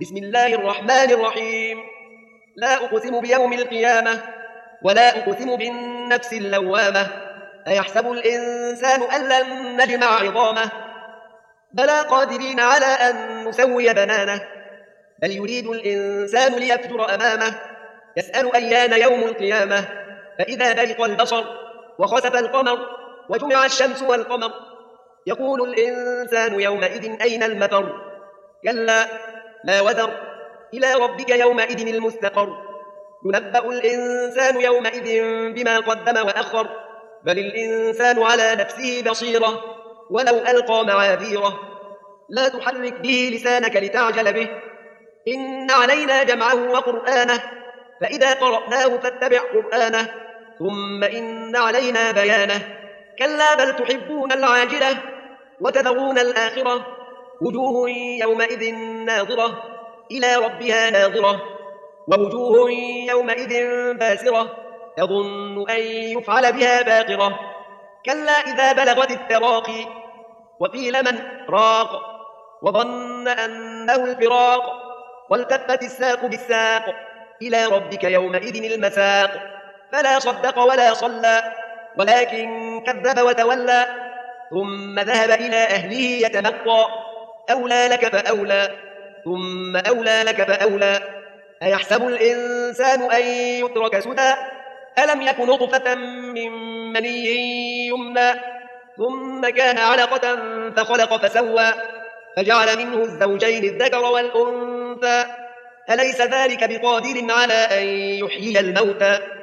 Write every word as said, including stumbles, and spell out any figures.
بسم الله الرحمن الرحيم. لا أقسم بيوم القيامة ولا أقسم بالنفس اللوامة. أيحسب الإنسان أن لن نجمع عظامه بلى قادرين على أن نسوي بنانه. بل يريد الإنسان ليفجر أمامه يسأل أيان يوم القيامة. فإذا برق البصر وخسف القمر وجمع الشمس والقمر يقول الإنسان يومئذ أين المفر. كلا لا وزر إلى ربك يومئذ المستقر. ينبأ الإنسان يومئذ بما قدم وأخر. بل الإنسان على نفسه بصيرة ولو ألقى معاذيره. لا تحرك به لسانك لتعجل به إن علينا جمعه وقرآنه فإذا قرأناه فاتبع قرآنه ثم إن علينا بيانه. كلا بل تحبون العاجلة وتذرون الآخرة. وجوه يومئذ ناظرة إلى ربها ناظرة ووجوه يومئذ باسرة تظن أن يفعل بها باقرة. كلا إذا بلغت التراقي وقيل من راق وظن أنه الفراق والتفت الساق بالساق إلى ربك يومئذ المساق. فلا صدق ولا صلى ولكن كذب وتولى ثم ذهب إلى أهله يتمطى. أولى لك فأولى ثم أولى لك فأولى. أيحسب الإنسان أن يترك سدى ألم يك نطفة من مني يمنى ثم كان علقة فخلق فسوى فجعل منه الزوجين الذكر والأنثى. أليس ذلك بقادر على أن يحيي الموتى